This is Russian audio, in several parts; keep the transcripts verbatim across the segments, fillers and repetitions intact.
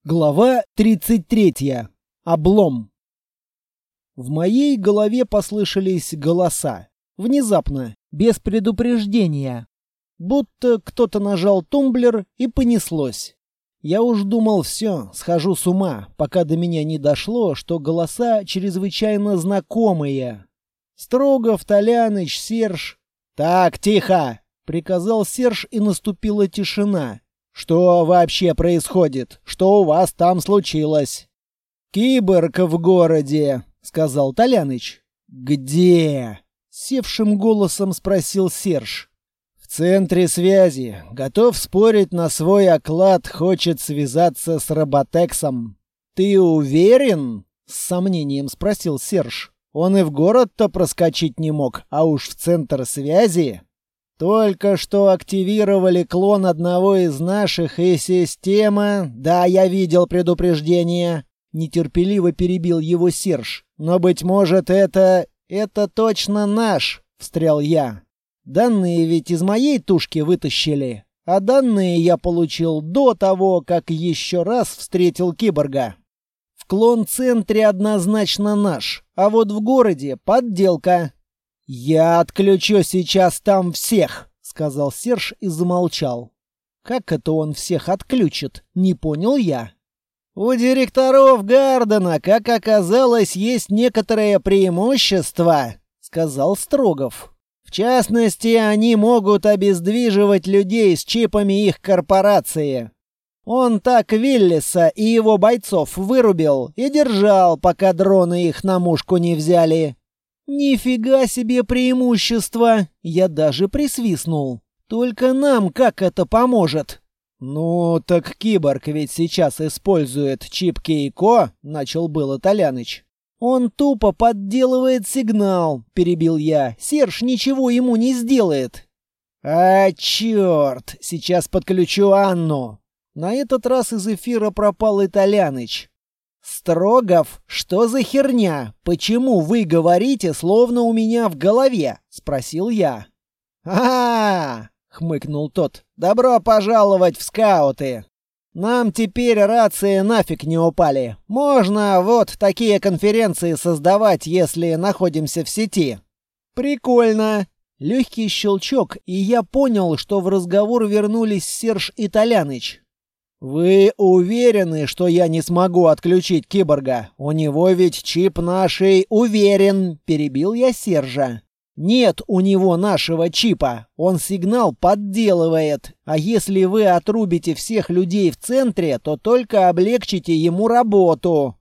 Глава тридцать третья. Облом. В моей голове послышались голоса. Внезапно, без предупреждения. Будто кто-то нажал тумблер и понеслось. Я уж думал, все, схожу с ума, пока до меня не дошло, что голоса чрезвычайно знакомые. Строгов, Толяныч, Серж. «Так, тихо!» — приказал Серж, и наступила тишина. «Что вообще происходит? Что у вас там случилось?» «Киборг в городе», — сказал Толяныч. «Где?» — севшим голосом спросил Серж. «В центре связи. Готов спорить на свой оклад, хочет связаться с Роботексом». «Ты уверен?» — с сомнением спросил Серж. «Он и в город-то проскочить не мог, а уж в центр связи». «Только что активировали клон одного из наших, и система...» «Да, я видел предупреждение», — нетерпеливо перебил его Серж. «Но, быть может, это... это точно наш», — встрял я. «Данные ведь из моей тушки вытащили, а данные я получил до того, как еще раз встретил киборга. В клон-центре однозначно наш, а вот в городе подделка». «Я отключу сейчас там всех», — сказал Серж и замолчал. «Как это он всех отключит? Не понял я». «У директоров Гардена, как оказалось, есть некоторое преимущество», — сказал Строгов. «В частности, они могут обездвиживать людей с чипами их корпорации. Он так Виллиса и его бойцов вырубил и держал, пока дроны их на мушку не взяли». «Нифига себе преимущество!» Я даже присвистнул. «Только нам как это поможет?» «Ну, так киборг ведь сейчас использует чип Кейко», — начал было Толяныч. «Он тупо подделывает сигнал», — перебил я. «Серж ничего ему не сделает». «А, черт! Сейчас подключу Анну». На этот раз из эфира пропал и Толяныч. «Строгов, что за херня? Почему вы говорите, словно у меня в голове?» — спросил я. «А-а-а!» — хмыкнул тот. «Добро пожаловать в скауты! Нам теперь рации нафиг не упали. Можно вот такие конференции создавать, если находимся в сети». «Прикольно!» Легкий щелчок, и я понял, что в разговор вернулись Серж и Толяныч. «Вы уверены, что я не смогу отключить киборга? У него ведь чип нашей...» «Уверен», — перебил я Сержа. «Нет у него нашего чипа. Он сигнал подделывает. А если вы отрубите всех людей в центре, то только облегчите ему работу».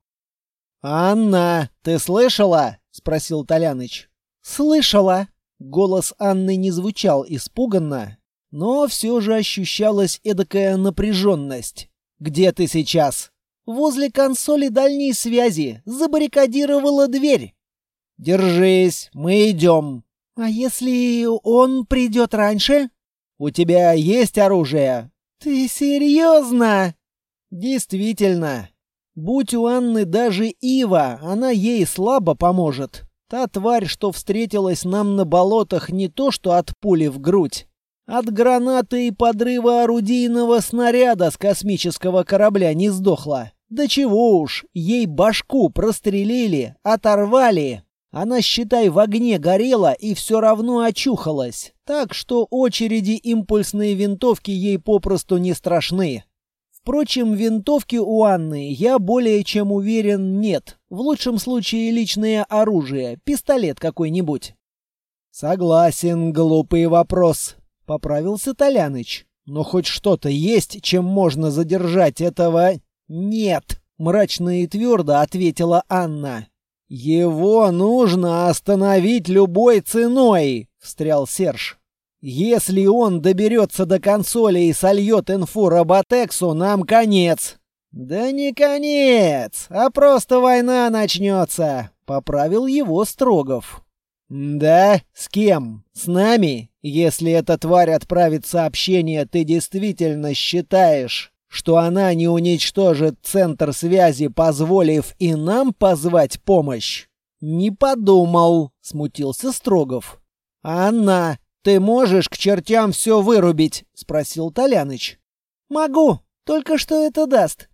«Анна, ты слышала?» — спросил Толяныч. «Слышала». Голос Анны не звучал испуганно, но все же ощущалась эдакая напряженность. «Где ты сейчас?» «Возле консоли дальней связи. Забаррикадировала дверь». «Держись, мы идем». «А если он придет раньше?» «У тебя есть оружие?» «Ты серьезно?» «Действительно. Будь у Анны даже Ива, она ей слабо поможет. Та тварь, что встретилась нам на болотах, не то что от пули в грудь. От гранаты и подрыва орудийного снаряда с космического корабля не сдохла. Да чего уж, ей башку прострелили, оторвали. Она, считай, в огне горела и все равно очухалась. Так что очереди импульсной винтовки ей попросту не страшны. Впрочем, винтовки у Анны, я более чем уверен, нет. В лучшем случае личное оружие, пистолет какой-нибудь. Согласен, глупый вопрос. Поправился Толяныч. «Но хоть что-то есть, чем можно задержать этого...» «Нет», — мрачно и твердо ответила Анна. «Его нужно остановить любой ценой», — встрял Серж. «Если он доберется до консоли и сольет инфу Роботексу, нам конец». «Да не конец, а просто война начнется», — поправил его Строгов. «Да? С кем? С нами? Если эта тварь отправит сообщение, ты действительно считаешь, что она не уничтожит центр связи, позволив и нам позвать помощь?» «Не подумал», — смутился Строгов. «Анна, ты можешь к чертям все вырубить?» — спросил Толяныч. «Могу. Только что это даст?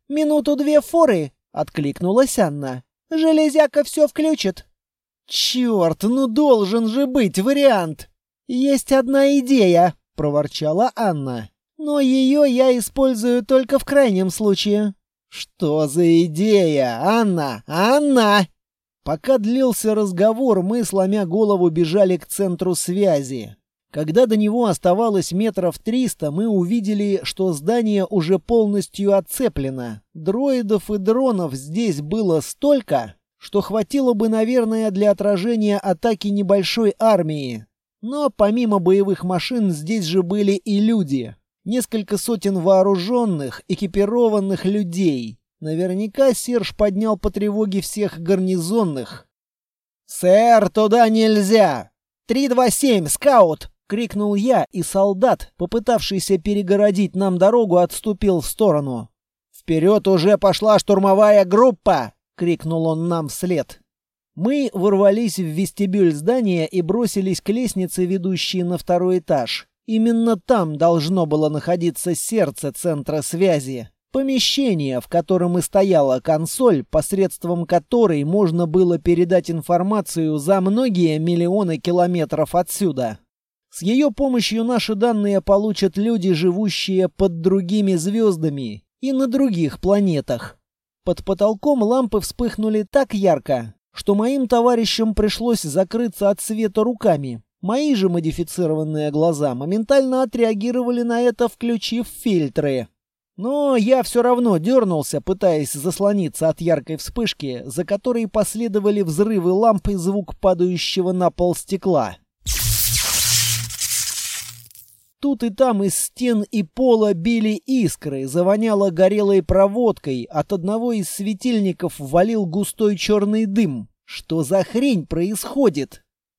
Минуту-две форы!» — откликнулась Анна. «Железяка все включит». «Черт, ну должен же быть вариант!» «Есть одна идея», — проворчала Анна. «Но ее я использую только в крайнем случае». «Что за идея, Анна? Анна!» Пока длился разговор, мы, сломя голову, бежали к центру связи. Когда до него оставалось метров триста, мы увидели, что здание уже полностью оцеплено. Дроидов и дронов здесь было столько, что хватило бы, наверное, для отражения атаки небольшой армии. Но помимо боевых машин здесь же были и люди. Несколько сотен вооруженных, экипированных людей. Наверняка Серж поднял по тревоге всех гарнизонных. «Сэр, туда нельзя! три два семь, скаут!» — крикнул я, и солдат, попытавшийся перегородить нам дорогу, отступил в сторону. «Вперед уже пошла штурмовая группа!» — крикнул он нам вслед. Мы ворвались в вестибюль здания и бросились к лестнице, ведущей на второй этаж. Именно там должно было находиться сердце центра связи. Помещение, в котором и стояла консоль, посредством которой можно было передать информацию за многие миллионы километров отсюда. С ее помощью наши данные получат люди, живущие под другими звездами и на других планетах. Под потолком лампы вспыхнули так ярко, что моим товарищам пришлось закрыться от света руками. Мои же модифицированные глаза моментально отреагировали на это, включив фильтры. Но я все равно дернулся, пытаясь заслониться от яркой вспышки, за которой последовали взрывы ламп и звук падающего на пол стекла. Тут и там из стен и пола били искры, завоняло горелой проводкой, от одного из светильников валил густой черный дым. Что за хрень происходит?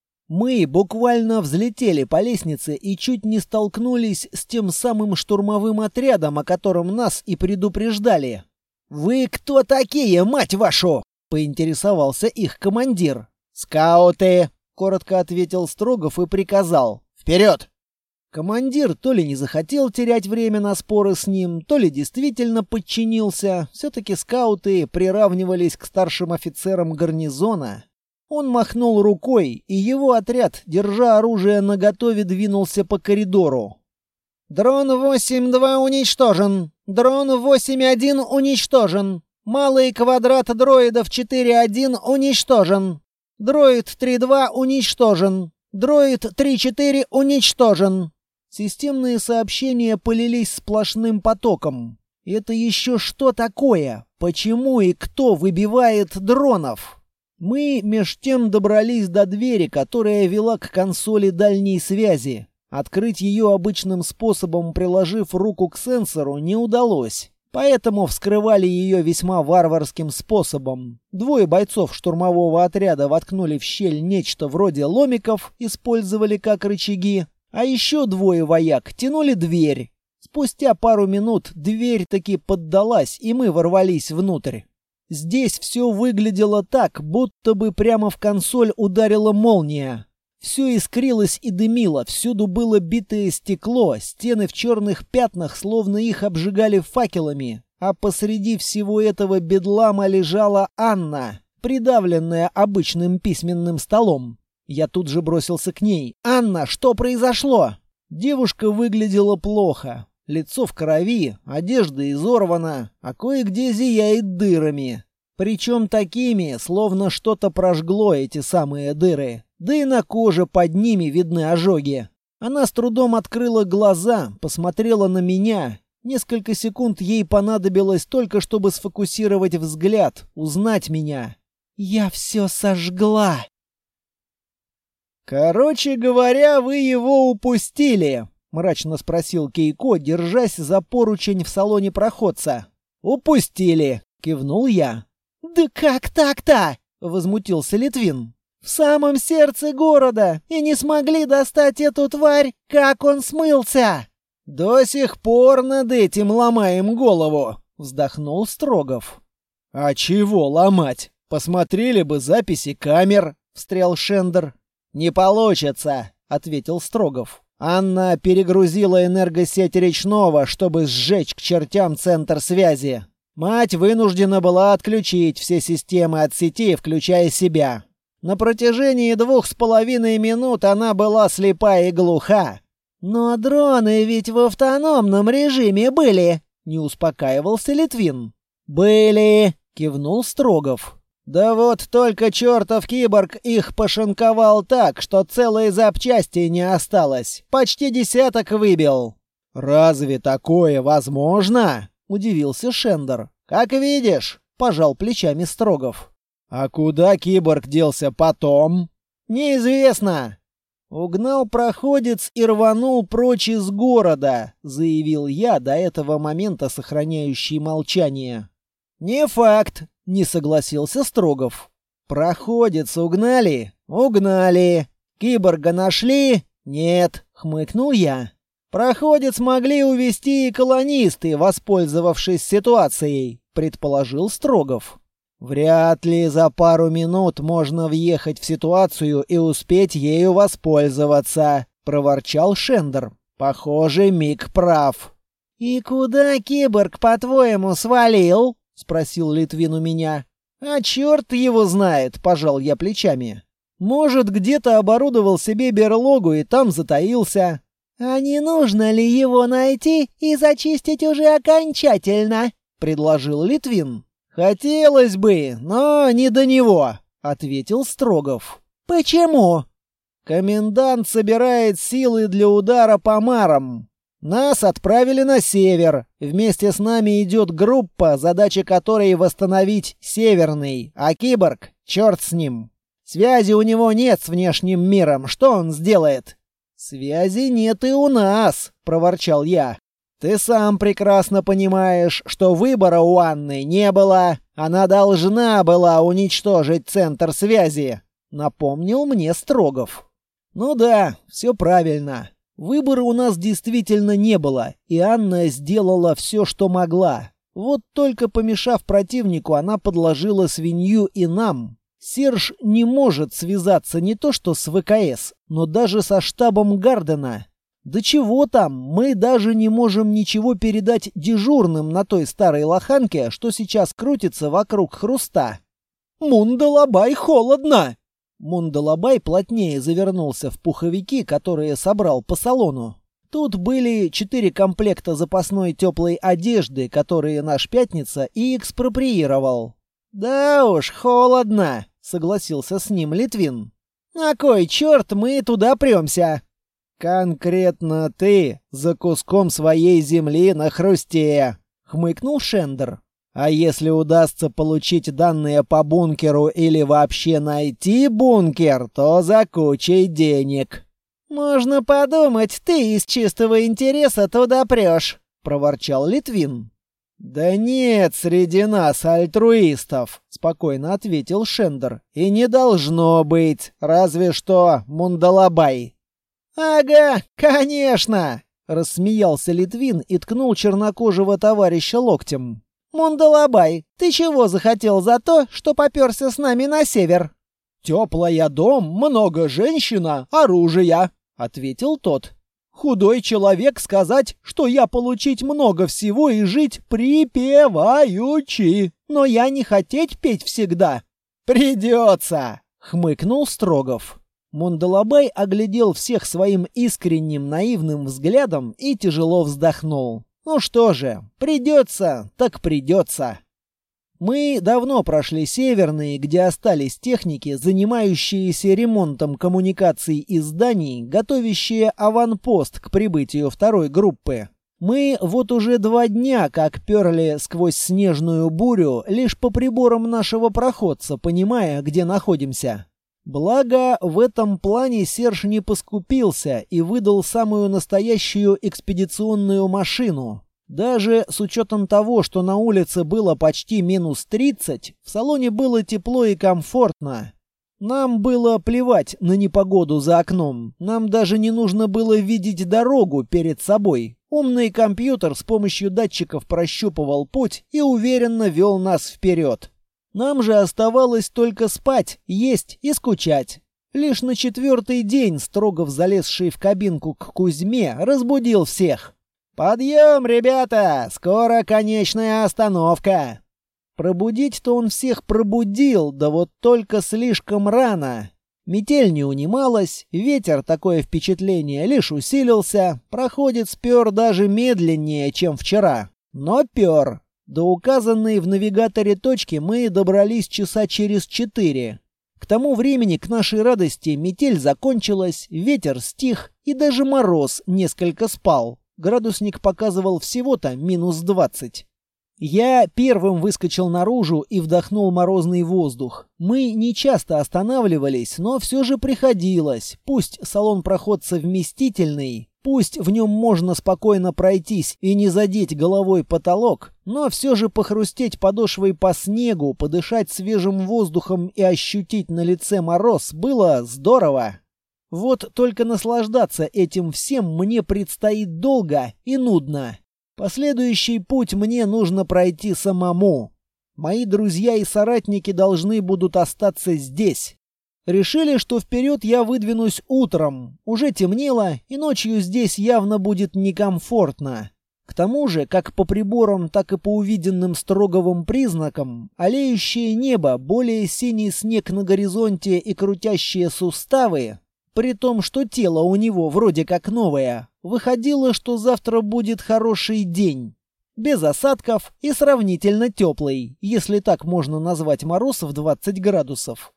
Мы буквально взлетели по лестнице и чуть не столкнулись с тем самым штурмовым отрядом, о котором нас и предупреждали. «Вы кто такие, мать вашу?» — поинтересовался их командир. «Скауты!» — коротко ответил Строгов и приказал. «Вперед!» Командир то ли не захотел терять время на споры с ним, то ли действительно подчинился. Все-таки скауты приравнивались к старшим офицерам гарнизона. Он махнул рукой, и его отряд, держа оружие наготове, двинулся по коридору. «Дрон восемь два уничтожен! Дрон восемь один уничтожен! Малый квадрат дроидов четыре один уничтожен! Дроид три два уничтожен! Дроид три четыре уничтожен!» Системные сообщения полились сплошным потоком. Это еще что такое? Почему и кто выбивает дронов? Мы меж тем добрались до двери, которая вела к консоли дальней связи. Открыть ее обычным способом, приложив руку к сенсору, не удалось. Поэтому вскрывали ее весьма варварским способом. Двое бойцов штурмового отряда воткнули в щель нечто вроде ломиков, использовали как рычаги, а еще двое вояк тянули дверь. Спустя пару минут дверь таки поддалась, и мы ворвались внутрь. Здесь все выглядело так, будто бы прямо в консоль ударила молния. Все искрилось и дымило, всюду было битое стекло, стены в черных пятнах, словно их обжигали факелами. А посреди всего этого бедлама лежала Анна, придавленная обычным письменным столом. Я тут же бросился к ней. «Анна, что произошло?» Девушка выглядела плохо. Лицо в крови, одежда изорвана, а кое-где зияет дырами. Причем такими, словно что-то прожгло эти самые дыры. Да и на коже под ними видны ожоги. Она с трудом открыла глаза, посмотрела на меня. Несколько секунд ей понадобилось только, чтобы сфокусировать взгляд, узнать меня. «Я все сожгла!» «Короче говоря, вы его упустили», — мрачно спросил Кейко, держась за поручень в салоне проходца. «Упустили», — кивнул я. «Да как так-то?» — возмутился Литвин. «В самом сердце города, и не смогли достать эту тварь, как он смылся!» «До сих пор над этим ломаем голову», — вздохнул Строгов. «А чего ломать? Посмотрели бы записи камер», — встрял Шендер. «Не получится», — ответил Строгов. «Анна перегрузила энергосеть речного, чтобы сжечь к чертям центр связи. Мать вынуждена была отключить все системы от сети, включая себя. На протяжении двух с половиной минут она была слепа и глуха. «Но дроны ведь в автономном режиме были», — не успокаивался Литвин. «Были», — кивнул Строгов. «Да вот только чертов киборг их пошинковал так, что целой запчасти не осталось. Почти десяток выбил». «Разве такое возможно?» — удивился Шендер. «Как видишь», — пожал плечами Строгов. «А куда киборг делся потом?» «Неизвестно». «Угнал проходец и рванул прочь из города», — заявил я, до этого момента сохраняющий молчание. «Не факт», — не согласился Строгов. «Проходец угнали?» «Угнали». «Киборга нашли?» «Нет», — хмыкнул я. «Проходец могли увести и колонисты, воспользовавшись ситуацией», — предположил Строгов. «Вряд ли за пару минут можно въехать в ситуацию и успеть ею воспользоваться», — проворчал Шендер. «Похоже, Мик прав». «И куда киборг, по-твоему, свалил?» — спросил Литвин у меня. «А черт его знает», — пожал я плечами. «Может, где-то оборудовал себе берлогу и там затаился». «А не нужно ли его найти и зачистить уже окончательно?» — предложил Литвин. «Хотелось бы, но не до него», — ответил Строгов. «Почему?» «Комендант собирает силы для удара по марам. Нас отправили на север. Вместе с нами идет группа, задача которой восстановить Северный, а киборг — черт с ним. Связи у него нет с внешним миром. Что он сделает?» «Связи нет и у нас», — проворчал я. «Ты сам прекрасно понимаешь, что выбора у Анны не было. Она должна была уничтожить центр связи», — напомнил мне Строгов. «Ну да, все правильно. Выбора у нас действительно не было, и Анна сделала все, что могла. Вот только помешав противнику, она подложила свинью и нам. Серж не может связаться не то что с ВКС, но даже со штабом Гардена. Да чего там, мы даже не можем ничего передать дежурным на той старой лоханке, что сейчас крутится вокруг хруста. «Мундалабай, холодно!» Мундалабай плотнее завернулся в пуховики, которые собрал по салону. Тут были четыре комплекта запасной теплой одежды, которые наш Пятница и экспроприировал. «Да уж, холодно!» — согласился с ним Литвин. «На кой черт мы туда премся?» «Конкретно ты за куском своей земли на хрусте», — хмыкнул Шендер. «А если удастся получить данные по бункеру или вообще найти бункер, то за кучей денег». «Можно подумать, ты из чистого интереса туда прешь», — проворчал Литвин. «Да нет среди нас альтруистов», — спокойно ответил Шендер. «И не должно быть, разве что Мундалабай». «Ага, конечно!» — рассмеялся Литвин и ткнул чернокожего товарища локтем. «Мундалабай, ты чего захотел за то, что попёрся с нами на север?» «Теплая дом, много женщина, оружия», — ответил тот. «Худой человек сказать, что я получить много всего и жить припеваючи, но я не хотеть петь всегда». «Придется!» — хмыкнул Строгов. Мундалабай оглядел всех своим искренним наивным взглядом и тяжело вздохнул. «Ну что же, придется, так придется». Мы давно прошли Северные, где остались техники, занимающиеся ремонтом коммуникаций и зданий, готовящие аванпост к прибытию второй группы. Мы вот уже два дня как перли сквозь снежную бурю лишь по приборам нашего проходца, понимая, где находимся. Благо, в этом плане Серж не поскупился и выдал самую настоящую экспедиционную машину. Даже с учетом того, что на улице было почти минус тридцать, в салоне было тепло и комфортно. Нам было плевать на непогоду за окном. Нам даже не нужно было видеть дорогу перед собой. Умный компьютер с помощью датчиков прощупывал путь и уверенно вел нас вперед. Нам же оставалось только спать, есть и скучать. Лишь на четвертый день Строгов, залезший в кабинку к Кузьме, разбудил всех. «Подъем, ребята! Скоро конечная остановка!» Пробудить-то он всех пробудил, да вот только слишком рано. Метель не унималась, ветер, такое впечатление, лишь усилился, проходец пёр даже медленнее, чем вчера. Но пёр. До указанной в навигаторе точки мы добрались часа через четыре. К тому времени, к нашей радости, метель закончилась, ветер стих, и даже мороз несколько спал. Градусник показывал всего-то минус двадцать. Я первым выскочил наружу и вдохнул морозный воздух. Мы не часто останавливались, но все же приходилось. Пусть салон проходца вместительный, пусть в нем можно спокойно пройтись и не задеть головой потолок, но все же похрустеть подошвой по снегу, подышать свежим воздухом и ощутить на лице мороз было здорово. Вот только наслаждаться этим всем мне предстоит долго и нудно. Последующий путь мне нужно пройти самому. Мои друзья и соратники должны будут остаться здесь. Решили, что вперед я выдвинусь утром. Уже темнело, и ночью здесь явно будет некомфортно. К тому же, как по приборам, так и по увиденным Строговым признакам, олеющее небо, более синий снег на горизонте и крутящие суставы, при том, что тело у него вроде как новое, выходило, что завтра будет хороший день. Без осадков и сравнительно теплый, если так можно назвать мороз в двадцать градусов.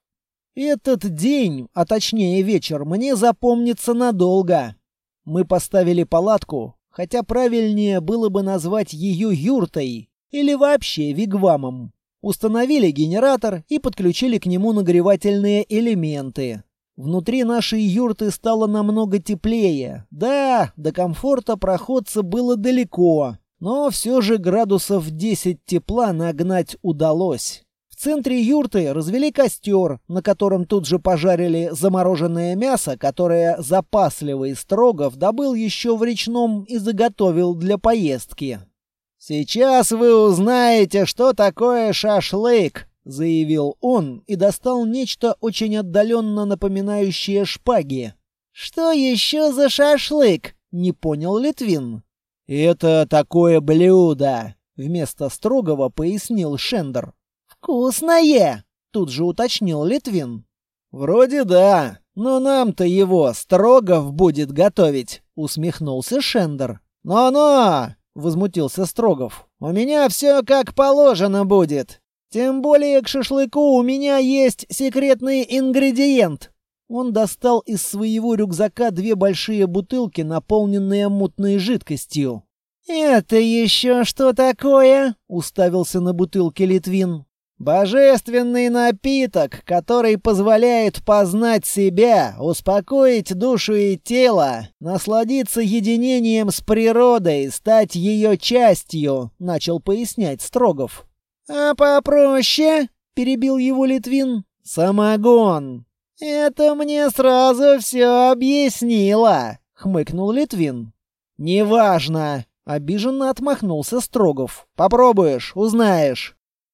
Этот день, а точнее вечер, мне запомнится надолго. Мы поставили палатку, хотя правильнее было бы назвать ее юртой или вообще вигвамом. Установили генератор и подключили к нему нагревательные элементы. Внутри нашей юрты стало намного теплее. Да, до комфорта проходца было далеко, но все же градусов десять тепла нагнать удалось. В центре юрты развели костер, на котором тут же пожарили замороженное мясо, которое запасливый Строгов добыл еще в речном и заготовил для поездки. «Сейчас вы узнаете, что такое шашлык», — заявил он и достал нечто очень отдаленно напоминающее шпаги. «Что еще за шашлык?» — не понял Литвин. «Это такое блюдо», — вместо Строгова пояснил Шендер. «Вкусное!» — тут же уточнил Литвин. «Вроде да, но нам-то его Строгов будет готовить», — усмехнулся Шендер. «Но-но!» — возмутился Строгов. «У меня все как положено будет. Тем более к шашлыку у меня есть секретный ингредиент». Он достал из своего рюкзака две большие бутылки, наполненные мутной жидкостью. «Это еще что такое?» — уставился на бутылки Литвин. «Божественный напиток, который позволяет познать себя, успокоить душу и тело, насладиться единением с природой, стать ее частью», — начал пояснять Строгов. «А попроще?» — перебил его Литвин. «Самогон». «Это мне сразу все объяснило», — хмыкнул Литвин. «Неважно», — обиженно отмахнулся Строгов. «Попробуешь, узнаешь».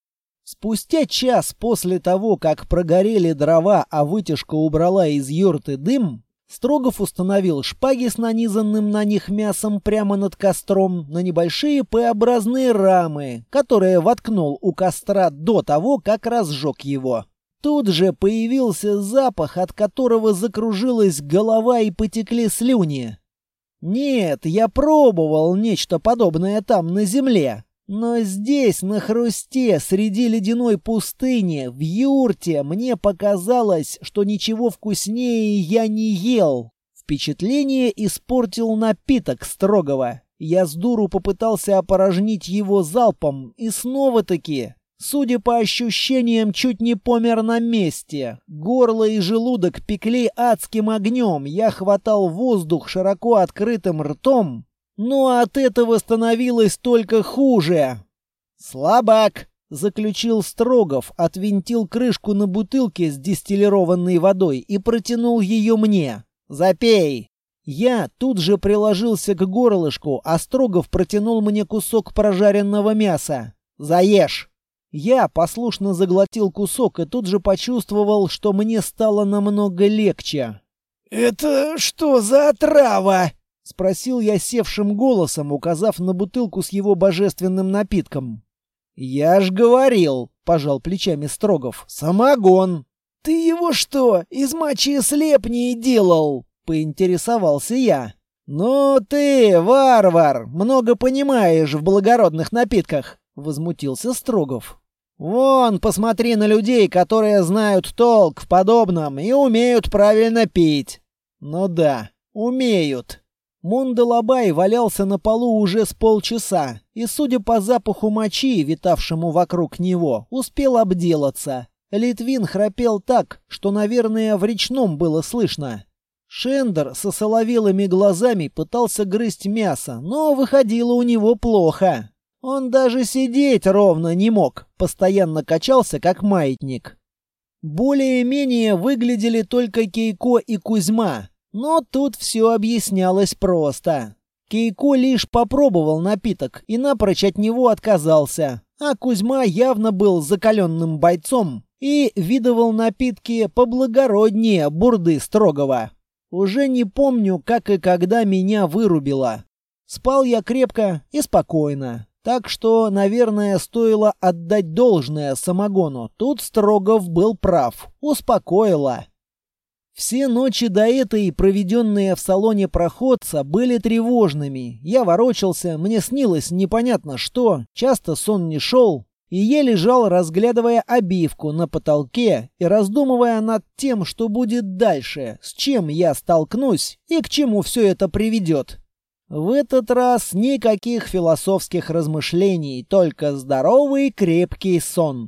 Спустя час после того, как прогорели дрова, а вытяжка убрала из юрты дым, Строгов установил шпаги с нанизанным на них мясом прямо над костром на небольшие П-образные рамы, которые воткнул у костра до того, как разжег его. Тут же появился запах, от которого закружилась голова и потекли слюни. Нет, я пробовал нечто подобное там на земле. Но здесь, на хрусте, среди ледяной пустыни, в юрте, мне показалось, что ничего вкуснее я не ел. Впечатление испортил напиток Строгова. Я с дуру попытался опорожнить его залпом, и снова-таки, судя по ощущениям, чуть не помер на месте. Горло и желудок пекли адским огнем, я хватал воздух широко открытым ртом. Но от этого становилось только хуже. «Слабак!» — заключил Строгов, отвинтил крышку на бутылке с дистиллированной водой и протянул ее мне. «Запей!» Я тут же приложился к горлышку, а Строгов протянул мне кусок прожаренного мяса. «Заешь!» Я послушно заглотил кусок и тут же почувствовал, что мне стало намного легче. «Это что за отрава?» спросил я севшим голосом, указав на бутылку с его божественным напитком. «Я ж говорил», — пожал плечами Строгов, — «самогон». «Ты его что, из мочи слепней делал?» — поинтересовался я. «Ну ты, варвар, много понимаешь в благородных напитках», — возмутился Строгов. «Вон, посмотри на людей, которые знают толк в подобном и умеют правильно пить». «Ну да, умеют». Мундалабай валялся на полу уже с полчаса, и, судя по запаху мочи, витавшему вокруг него, успел обделаться. Литвин храпел так, что, наверное, в речном было слышно. Шендер со соловелыми глазами пытался грызть мясо, но выходило у него плохо. Он даже сидеть ровно не мог, постоянно качался, как маятник. Более-менее выглядели только Кейко и Кузьма, но тут все объяснялось просто. Кейко лишь попробовал напиток и напрочь от него отказался, а Кузьма явно был закаленным бойцом и видывал напитки поблагороднее бурды Строгова. Уже не помню, как и когда меня вырубило. Спал я крепко и спокойно. Так что, наверное, стоило отдать должное самогону. Тут Строгов был прав. Успокоило. Все ночи до этой, проведенные в салоне проходца, были тревожными. Я ворочался, мне снилось непонятно что, часто сон не шел. И я лежал, разглядывая обивку на потолке и раздумывая над тем, что будет дальше, с чем я столкнусь и к чему все это приведет. В этот раз никаких философских размышлений, только здоровый крепкий сон.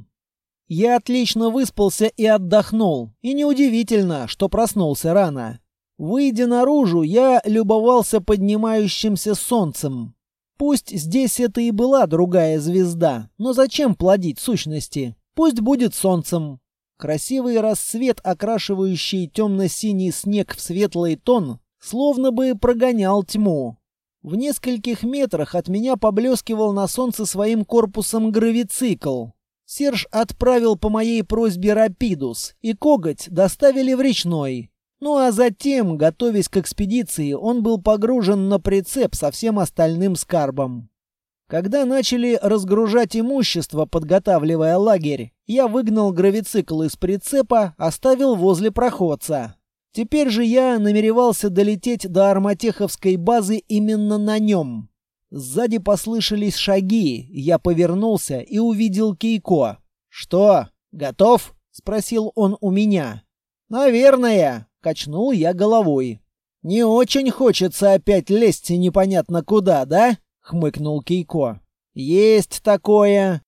Я отлично выспался и отдохнул, и неудивительно, что проснулся рано. Выйдя наружу, я любовался поднимающимся солнцем. Пусть здесь это и была другая звезда, но зачем плодить сущности? Пусть будет солнцем. Красивый рассвет, окрашивающий темно-синий снег в светлый тон, словно бы прогонял тьму. В нескольких метрах от меня поблескивал на солнце своим корпусом гравицикл. Серж отправил по моей просьбе Рапидус, и коготь доставили в речной. Ну а затем, готовясь к экспедиции, он был погружен на прицеп со всем остальным скарбом. Когда начали разгружать имущество, подготавливая лагерь, я выгнал гравицикл из прицепа, оставил возле проходца. Теперь же я намеревался долететь до Арматеховской базы именно на нем. Сзади послышались шаги, я повернулся и увидел Кейко. «Что, готов?» — спросил он у меня. «Наверное», — качнул я головой. «Не очень хочется опять лезть непонятно куда, да?» — хмыкнул Кейко. «Есть такое.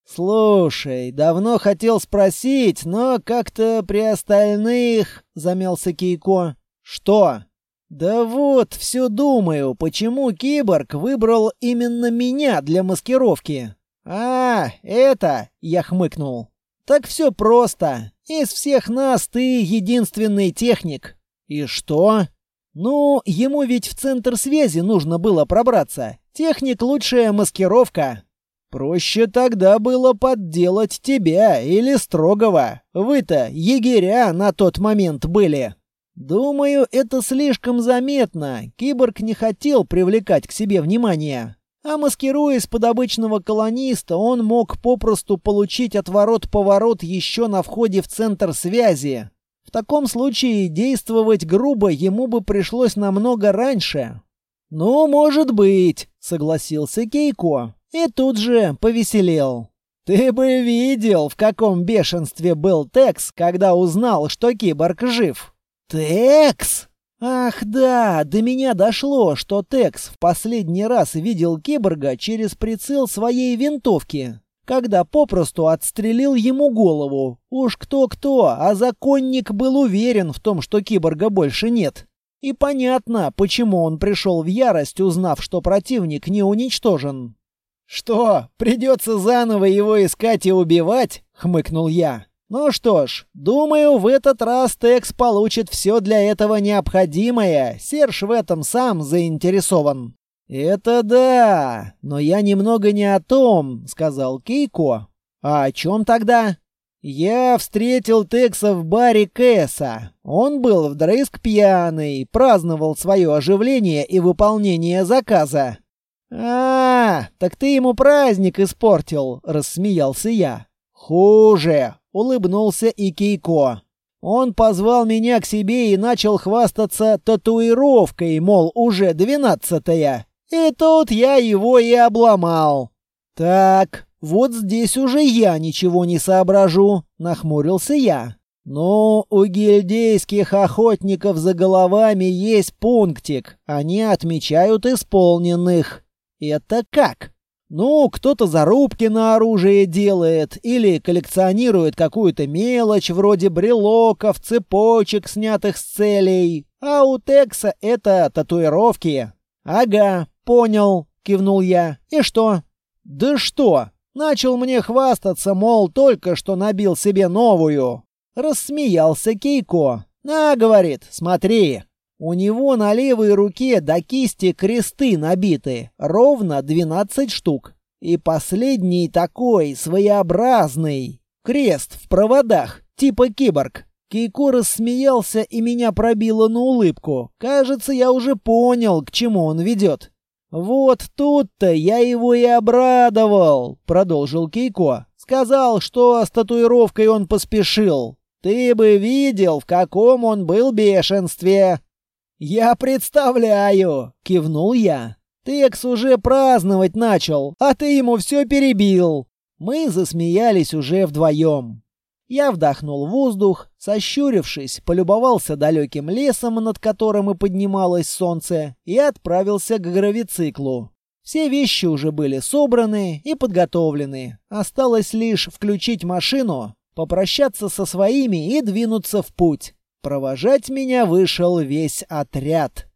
Слушай, давно хотел спросить, но как-то при остальных...» — замялся Кейко. «Что?» «Да вот, все думаю, почему киборг выбрал именно меня для маскировки?» «А, это...» — я хмыкнул. «Так все просто. Из всех нас ты единственный техник». «И что?» «Ну, ему ведь в центр связи нужно было пробраться. Техник — лучшая маскировка». «Проще тогда было подделать тебя или Строгова. Вы-то егеря на тот момент были». «Думаю, это слишком заметно. Киборг не хотел привлекать к себе внимание. А маскируясь под обычного колониста, он мог попросту получить отворот-поворот еще на входе в центр связи. В таком случае действовать грубо ему бы пришлось намного раньше». «Ну, может быть», — согласился Кейко. И тут же повеселел. «Ты бы видел, в каком бешенстве был Текс, когда узнал, что киборг жив». «Текс?» Ах да, до меня дошло, что Текс в последний раз видел киборга через прицел своей винтовки, когда попросту отстрелил ему голову. Уж кто-кто, а законник был уверен в том, что киборга больше нет. И понятно, почему он пришел в ярость, узнав, что противник не уничтожен. «Что, придется заново его искать и убивать?» — хмыкнул я. «Ну что ж, думаю, в этот раз Текс получит все для этого необходимое. Серж в этом сам заинтересован». «Это да, но я немного не о том», — сказал Кейко. «А о чем тогда?» Я встретил Текса в баре Кэса. Он был вдрызг пьяный, праздновал свое оживление и выполнение заказа. «А, так ты ему праздник испортил», — рассмеялся я. «Хуже», — улыбнулся и Кейко. Он позвал меня к себе и начал хвастаться татуировкой, мол, уже двенадцатая. И тут я его и обломал. «Так, вот здесь уже я ничего не соображу», — нахмурился я. «Ну, у гильдейских охотников за головами есть пунктик. Они отмечают исполненных». «Это как?» «Ну, кто-то зарубки на оружие делает или коллекционирует какую-то мелочь вроде брелоков, цепочек, снятых с целей. А у Текса это татуировки». «Ага, понял», — кивнул я. «И что?» «Да что? Начал мне хвастаться, мол, только что набил себе новую». Рассмеялся Кейко. «На, — говорит, — смотри». У него на левой руке до кисти кресты набиты, ровно двенадцать штук. И последний такой, своеобразный. Крест в проводах, типа киборг. Кейко рассмеялся, и меня пробило на улыбку. Кажется, я уже понял, к чему он ведет. «Вот тут-то я его и обрадовал», — продолжил Кейко. «Сказал, что с татуировкой он поспешил. Ты бы видел, в каком он был бешенстве». «Я представляю!» — кивнул я. «Текс уже праздновать начал, а ты ему все перебил». Мы засмеялись уже вдвоем. Я вдохнул воздух, сощурившись, полюбовался далеким лесом, над которым и поднималось солнце, и отправился к гравициклу. Все вещи уже были собраны и подготовлены. Осталось лишь включить машину, попрощаться со своими и двинуться в путь. Провожать меня вышел весь отряд.